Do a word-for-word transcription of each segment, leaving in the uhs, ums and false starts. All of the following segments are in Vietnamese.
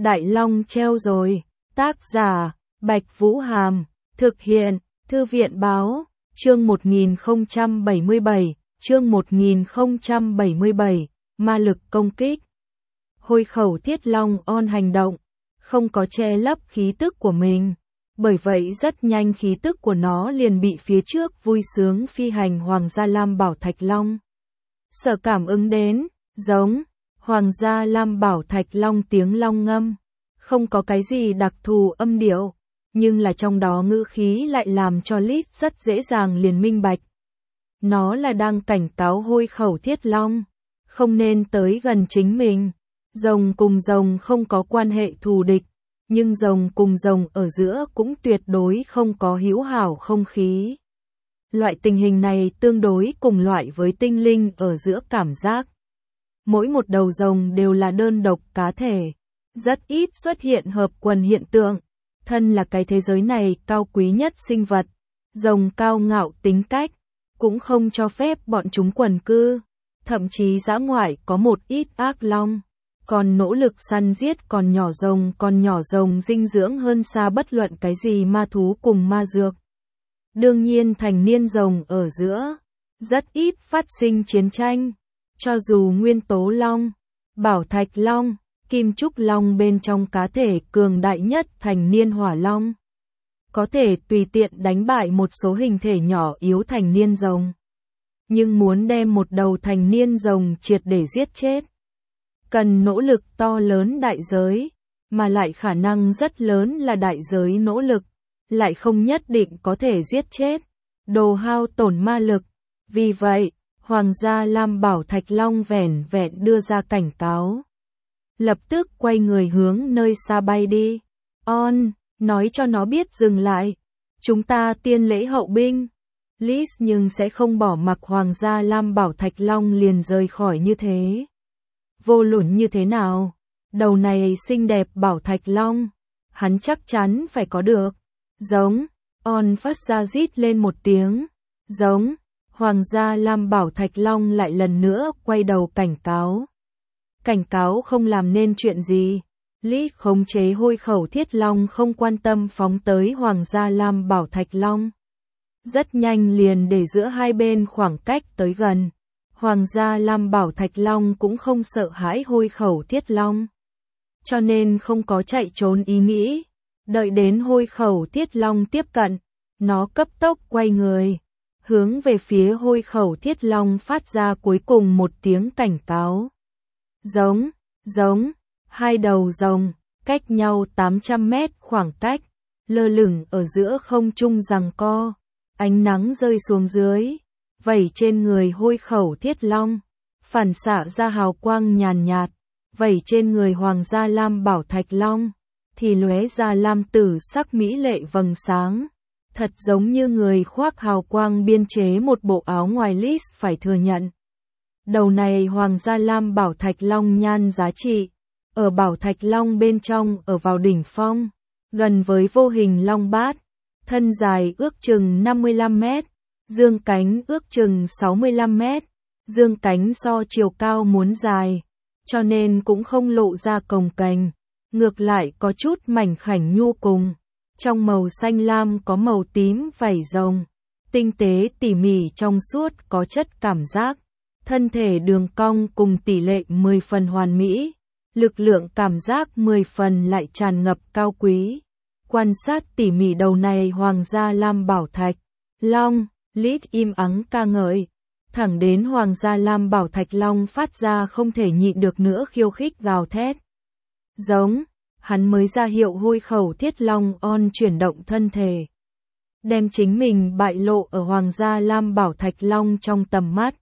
Đại Long treo rồi. Tác giả, Bạch Vũ Hàm. Thực hiện, Thư viện Báo. Chương một nghìn không trăm bảy mươi bảy. Chương một nghìn không trăm bảy mươi bảy. Ma lực công kích. Hôi khẩu Thiết Long on hành động, không có che lấp khí tức của mình. Bởi vậy rất nhanh khí tức của nó liền bị phía trước vui sướng phi hành Hoàng gia Lam Bảo Thạch Long sở cảm ứng đến. Giống Hoàng gia Lam Bảo Thạch Long tiếng long ngâm, không có cái gì đặc thù âm điệu, nhưng là trong đó ngữ khí lại làm cho Lít rất dễ dàng liền minh bạch. Nó là đang cảnh cáo hôi khẩu Thiết Long không nên tới gần chính mình. Rồng cùng rồng không có quan hệ thù địch, nhưng rồng cùng rồng ở giữa cũng tuyệt đối không có hữu hảo không khí. Loại tình hình này tương đối cùng loại với tinh linh ở giữa cảm giác. Mỗi một đầu rồng đều là đơn độc cá thể, rất ít xuất hiện hợp quần hiện tượng. Thân là cái thế giới này cao quý nhất sinh vật, rồng cao ngạo tính cách, cũng không cho phép bọn chúng quần cư. Thậm chí dã ngoại có một ít ác long, còn nỗ lực săn giết còn nhỏ rồng, còn nhỏ rồng dinh dưỡng hơn xa bất luận cái gì ma thú cùng ma dược. Đương nhiên thành niên rồng ở giữa, rất ít phát sinh chiến tranh. Cho dù nguyên tố long, bảo thạch long, kim trúc long bên trong cá thể cường đại nhất thành niên hỏa long, có thể tùy tiện đánh bại một số hình thể nhỏ yếu thành niên rồng. Nhưng muốn đem một đầu thành niên rồng triệt để giết chết, cần nỗ lực to lớn đại giới, mà lại khả năng rất lớn là đại giới nỗ lực, lại không nhất định có thể giết chết, đồ hao tổn ma lực. Vì vậy, Hoàng gia Lam Bảo Thạch Long vẻn vẹn đưa ra cảnh cáo. Lập tức quay người hướng nơi xa bay đi. On, nói cho nó biết dừng lại. Chúng ta tiên lễ hậu binh. Liz nhưng sẽ không bỏ mặc Hoàng gia Lam Bảo Thạch Long liền rời khỏi như thế. Vô luận như thế nào, đầu này xinh đẹp Bảo Thạch Long, hắn chắc chắn phải có được. Giống, On phát ra rít lên một tiếng. Giống, Hoàng gia Lam Bảo Thạch Long lại lần nữa quay đầu cảnh cáo. Cảnh cáo không làm nên chuyện gì. Lý khống chế hôi khẩu Thiết Long không quan tâm phóng tới Hoàng gia Lam Bảo Thạch Long. Rất nhanh liền để giữa hai bên khoảng cách tới gần. Hoàng gia Lam Bảo Thạch Long cũng không sợ hãi hôi khẩu Thiết Long, cho nên không có chạy trốn ý nghĩ. Đợi đến hôi khẩu Thiết Long tiếp cận, nó cấp tốc quay người, hướng về phía hôi khẩu Thiết Long phát ra cuối cùng một tiếng cảnh cáo. Giống, giống, hai đầu rồng, cách nhau tám trăm mét khoảng cách, lơ lửng ở giữa không trung giằng co. Ánh nắng rơi xuống dưới, vẩy trên người hôi khẩu Thiết Long, phản xạ ra hào quang nhàn nhạt, vẩy trên người Hoàng gia Lam Bảo Thạch Long, thì lóe ra lam tử sắc mỹ lệ vầng sáng, thật giống như người khoác hào quang biên chế một bộ áo ngoài. List phải thừa nhận, đầu này Hoàng gia Lam Bảo Thạch Long nhan giá trị, ở Bảo Thạch Long bên trong ở vào đỉnh phong, gần với vô hình long bát. Thân dài ước chừng năm mươi lăm mét, dương cánh ước chừng sáu mươi lăm mét, dương cánh so chiều cao muốn dài, cho nên cũng không lộ ra cồng kềnh, ngược lại có chút mảnh khảnh nhu cùng. Trong màu xanh lam có màu tím vảy rồng, tinh tế tỉ mỉ trong suốt có chất cảm giác, thân thể đường cong cùng tỷ lệ mười phần hoàn mỹ, lực lượng cảm giác mười phần lại tràn ngập cao quý. Quan sát tỉ mỉ đầu này Hoàng gia Lam Bảo Thạch Long, Lít im ắng ca ngợi, thẳng đến Hoàng gia Lam Bảo Thạch Long phát ra không thể nhịn được nữa khiêu khích gào thét. Giống, hắn mới ra hiệu hôi khẩu Thiết Long On chuyển động thân thể, đem chính mình bại lộ ở Hoàng gia Lam Bảo Thạch Long trong tầm mắt.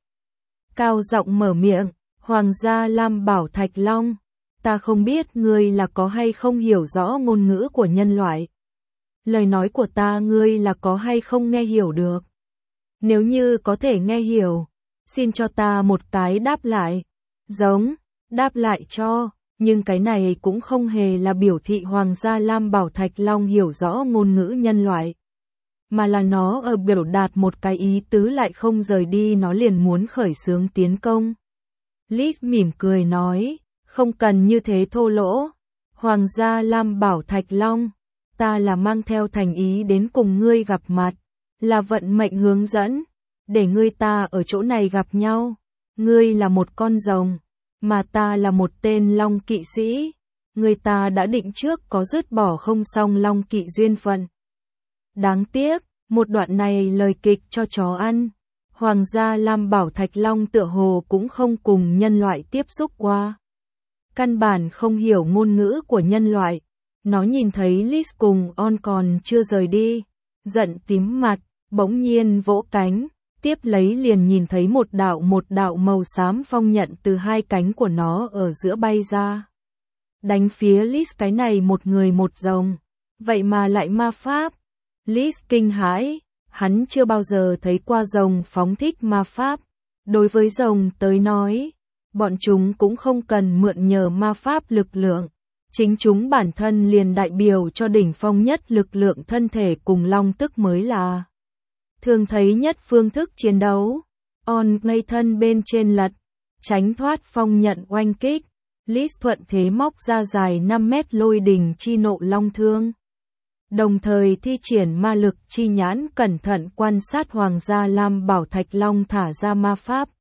Cao giọng mở miệng, Hoàng gia Lam Bảo Thạch Long, ta không biết ngươi là có hay không hiểu rõ ngôn ngữ của nhân loại. Lời nói của ta ngươi là có hay không nghe hiểu được. Nếu như có thể nghe hiểu, xin cho ta một cái đáp lại. Giống, đáp lại cho, nhưng cái này cũng không hề là biểu thị Hoàng gia Lam Bảo Thạch Long hiểu rõ ngôn ngữ nhân loại, mà là nó ở biểu đạt một cái ý tứ lại không rời đi, nó liền muốn khởi xướng tiến công. Liz mỉm cười nói, không cần như thế thô lỗ. Hoàng gia Lam Bảo Thạch Long, ta là mang theo thành ý đến cùng ngươi gặp mặt, là vận mệnh hướng dẫn, để ngươi ta ở chỗ này gặp nhau. Ngươi là một con rồng, mà ta là một tên long kỵ sĩ. Ngươi ta đã định trước có dứt bỏ không xong long kỵ duyên phận. Đáng tiếc, một đoạn này lời kịch cho chó ăn. Hoàng gia Lam Bảo Thạch Long tựa hồ cũng không cùng nhân loại tiếp xúc qua. Căn bản không hiểu ngôn ngữ của nhân loại. Nó nhìn thấy Liz cùng On còn chưa rời đi, giận tím mặt, bỗng nhiên vỗ cánh, tiếp lấy liền nhìn thấy một đạo một đạo màu xám phong nhận từ hai cánh của nó ở giữa bay ra. Đánh phía Liz cái này một người một rồng, vậy mà lại ma pháp. Liz kinh hãi, hắn chưa bao giờ thấy qua rồng phóng thích ma pháp. Đối với rồng tới nói, bọn chúng cũng không cần mượn nhờ ma pháp lực lượng. Chính chúng bản thân liền đại biểu cho đỉnh phong nhất lực lượng thân thể cùng long tức mới là thường thấy nhất phương thức chiến đấu. On ngây thân bên trên lật, tránh thoát phong nhận oanh kích. Liz thuận thế móc ra dài năm mét lôi đình chi nộ long thương. Đồng thời thi triển ma lực chi nhãn cẩn thận quan sát Hoàng gia Lam Bảo Thạch Long thả ra ma pháp.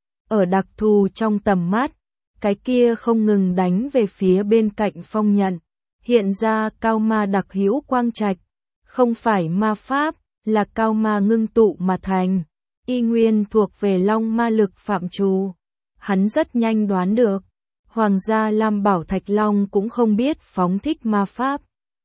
Ở đặc thù trong tầm mắt, cái kia không ngừng đánh về phía bên cạnh phong nhận, hiện ra cao ma đặc hữu quang trạch, không phải ma pháp, là cao ma ngưng tụ mà thành, y nguyên thuộc về long ma lực phạm trù. Hắn rất nhanh đoán được, Hoàng gia Lam Bảo Thạch Long cũng không biết phóng thích ma pháp.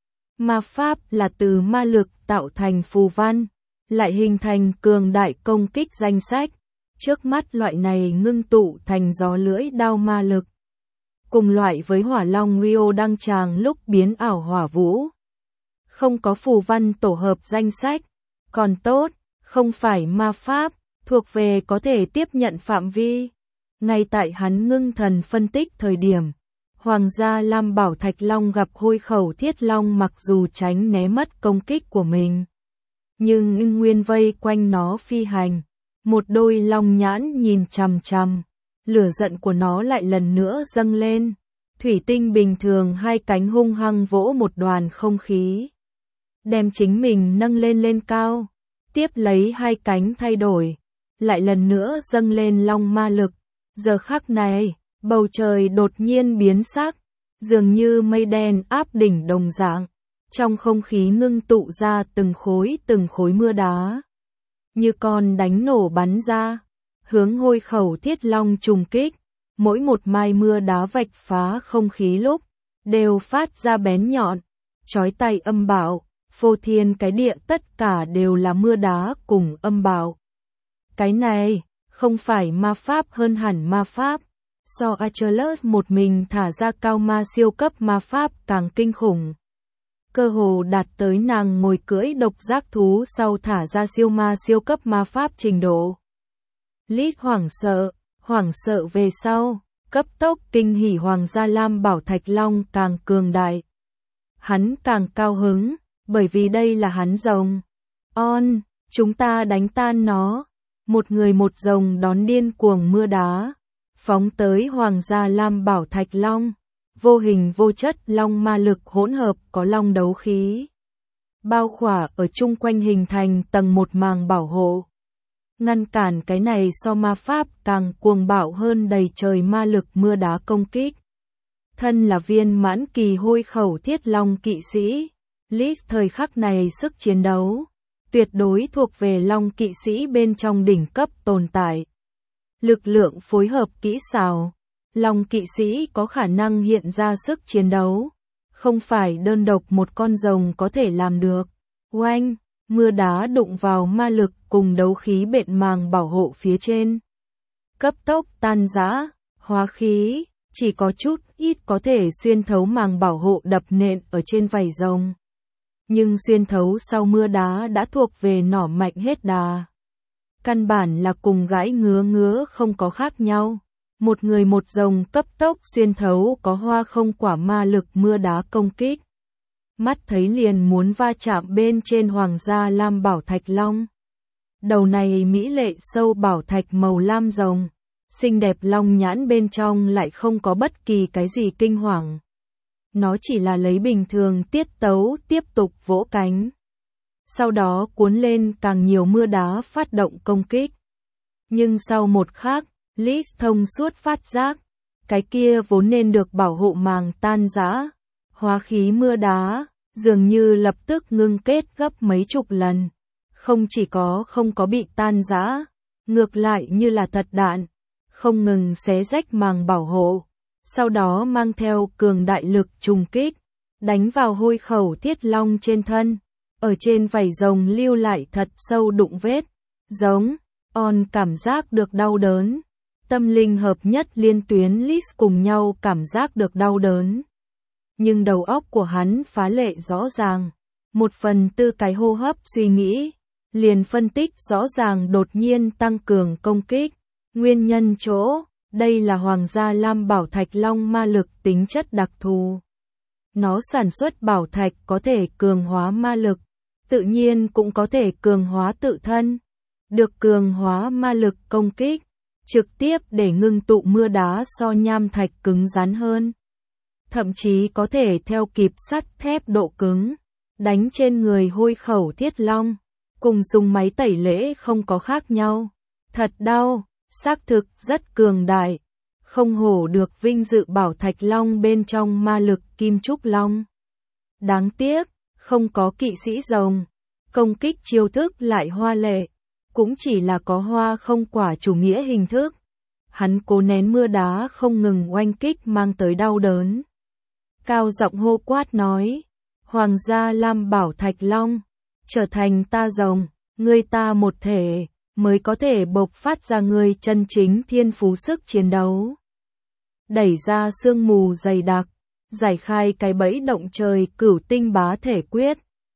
Ma pháp là từ ma lực tạo thành phù văn, lại hình thành cường đại công kích danh sách. Trước mắt loại này ngưng tụ thành gió lưỡi đao ma lực. Cùng loại với hỏa long Rio đăng tràng lúc biến ảo hỏa vũ. Không có phù văn tổ hợp danh sách. Còn tốt, không phải ma pháp, thuộc về có thể tiếp nhận phạm vi. Ngay tại hắn ngưng thần phân tích thời điểm, Hoàng gia Lam Bảo Thạch Long gặp hôi khẩu thiết long mặc dù tránh né mất công kích của mình. Nhưng ngưng nguyên vây quanh nó phi hành. Một đôi long nhãn nhìn chằm chằm, lửa giận của nó lại lần nữa dâng lên. Thủy tinh bình thường hai cánh hung hăng vỗ một đoàn không khí, đem chính mình nâng lên lên cao, tiếp lấy hai cánh thay đổi, lại lần nữa dâng lên long ma lực. Giờ khắc này, bầu trời đột nhiên biến sắc, dường như mây đen áp đỉnh đồng dạng, trong không khí ngưng tụ ra từng khối từng khối mưa đá. Như con đánh nổ bắn ra, hướng hôi khẩu thiết long trùng kích, mỗi một mai mưa đá vạch phá không khí lúc, đều phát ra bén nhọn, chói tai âm bạo, phô thiên cái địa tất cả đều là mưa đá cùng âm bạo. Cái này, không phải ma pháp hơn hẳn ma pháp, so Achilles một mình thả ra cao ma siêu cấp ma pháp càng kinh khủng. Cơ hồ đạt tới nàng ngồi cưỡi độc giác thú sau thả ra siêu ma siêu cấp ma pháp trình độ. Liz hoảng sợ, hoảng sợ về sau, cấp tốc kinh hỉ Hoàng gia Lam Bảo Thạch Long càng cường đại. Hắn càng cao hứng, bởi vì đây là hắn rồng. On, chúng ta đánh tan nó. Một người một rồng đón điên cuồng mưa đá, phóng tới Hoàng gia Lam Bảo Thạch Long. Vô hình vô chất long ma lực hỗn hợp có long đấu khí. Bao khỏa ở chung quanh hình thành tầng một màng bảo hộ. Ngăn cản cái này so ma pháp càng cuồng bạo hơn đầy trời ma lực mưa đá công kích. Thân là viên mãn kỳ hôi khẩu thiết long kỵ sĩ. Liz thời khắc này sức chiến đấu. Tuyệt đối thuộc về long kỵ sĩ bên trong đỉnh cấp tồn tại. Lực lượng phối hợp kỹ xảo. Long kỵ sĩ có khả năng hiện ra sức chiến đấu, không phải đơn độc một con rồng có thể làm được. Oanh, mưa đá đụng vào ma lực cùng đấu khí bện màng bảo hộ phía trên. Cấp tốc tan rã, hóa khí, chỉ có chút ít có thể xuyên thấu màng bảo hộ đập nện ở trên vảy rồng. Nhưng xuyên thấu sau mưa đá đã thuộc về nỏ mạnh hết đà. Căn bản là cùng gãi ngứa ngứa không có khác nhau. Một người một rồng cấp tốc xuyên thấu có hoa không quả ma lực mưa đá công kích. Mắt thấy liền muốn va chạm bên trên Hoàng gia Lam Bảo Thạch Long. Đầu này mỹ lệ sâu bảo thạch màu lam rồng, xinh đẹp long nhãn bên trong lại không có bất kỳ cái gì kinh hoàng. nó chỉ là lấy bình thường tiết tấu tiếp tục vỗ cánh. Sau đó cuốn lên càng nhiều mưa đá phát động công kích. Nhưng sau một khắc, Liz thông suốt phát giác, cái kia vốn nên được bảo hộ màng tan rã, hóa khí mưa đá, dường như lập tức ngưng kết gấp mấy chục lần. Không chỉ có không có bị tan rã, ngược lại như là thật đạn, không ngừng xé rách màng bảo hộ, sau đó mang theo cường đại lực trùng kích, đánh vào hôi khẩu Thiết Long trên thân, ở trên vảy rồng lưu lại thật sâu đụng vết, giống, on cảm giác được đau đớn. Tâm linh hợp nhất liên tuyến Liz cùng nhau cảm giác được đau đớn. Nhưng đầu óc của hắn phá lệ rõ ràng, một phần tư cái hô hấp suy nghĩ, liền phân tích rõ ràng đột nhiên tăng cường công kích. Nguyên nhân chỗ, đây là Hoàng gia Lam Bảo Thạch Long ma lực tính chất đặc thù. Nó sản xuất bảo thạch có thể cường hóa ma lực, tự nhiên cũng có thể cường hóa tự thân. Được cường hóa ma lực công kích, trực tiếp để ngưng tụ mưa đá so nham thạch cứng rắn hơn. Thậm chí có thể theo kịp sắt thép độ cứng, đánh trên người hôi khẩu Thiết Long, cùng dùng máy tẩy lễ không có khác nhau. Thật đau, xác thực rất cường đại, không hổ được vinh dự Bảo Thạch Long bên trong ma lực Kim Trúc Long. Đáng tiếc, không có kỵ sĩ rồng, công kích chiêu thức lại hoa lệ, cũng chỉ là có hoa không quả chủ nghĩa hình thức. Hắn cố nén mưa đá không ngừng oanh kích mang tới đau đớn. Cao giọng hô quát nói, Hoàng gia Lam Bảo Thạch Long, trở thành ta rồng, ngươi ta một thể, mới có thể bộc phát ra ngươi chân chính thiên phú sức chiến đấu. Đẩy ra sương mù dày đặc, giải khai cái bẫy động trời cửu tinh bá thể quyết,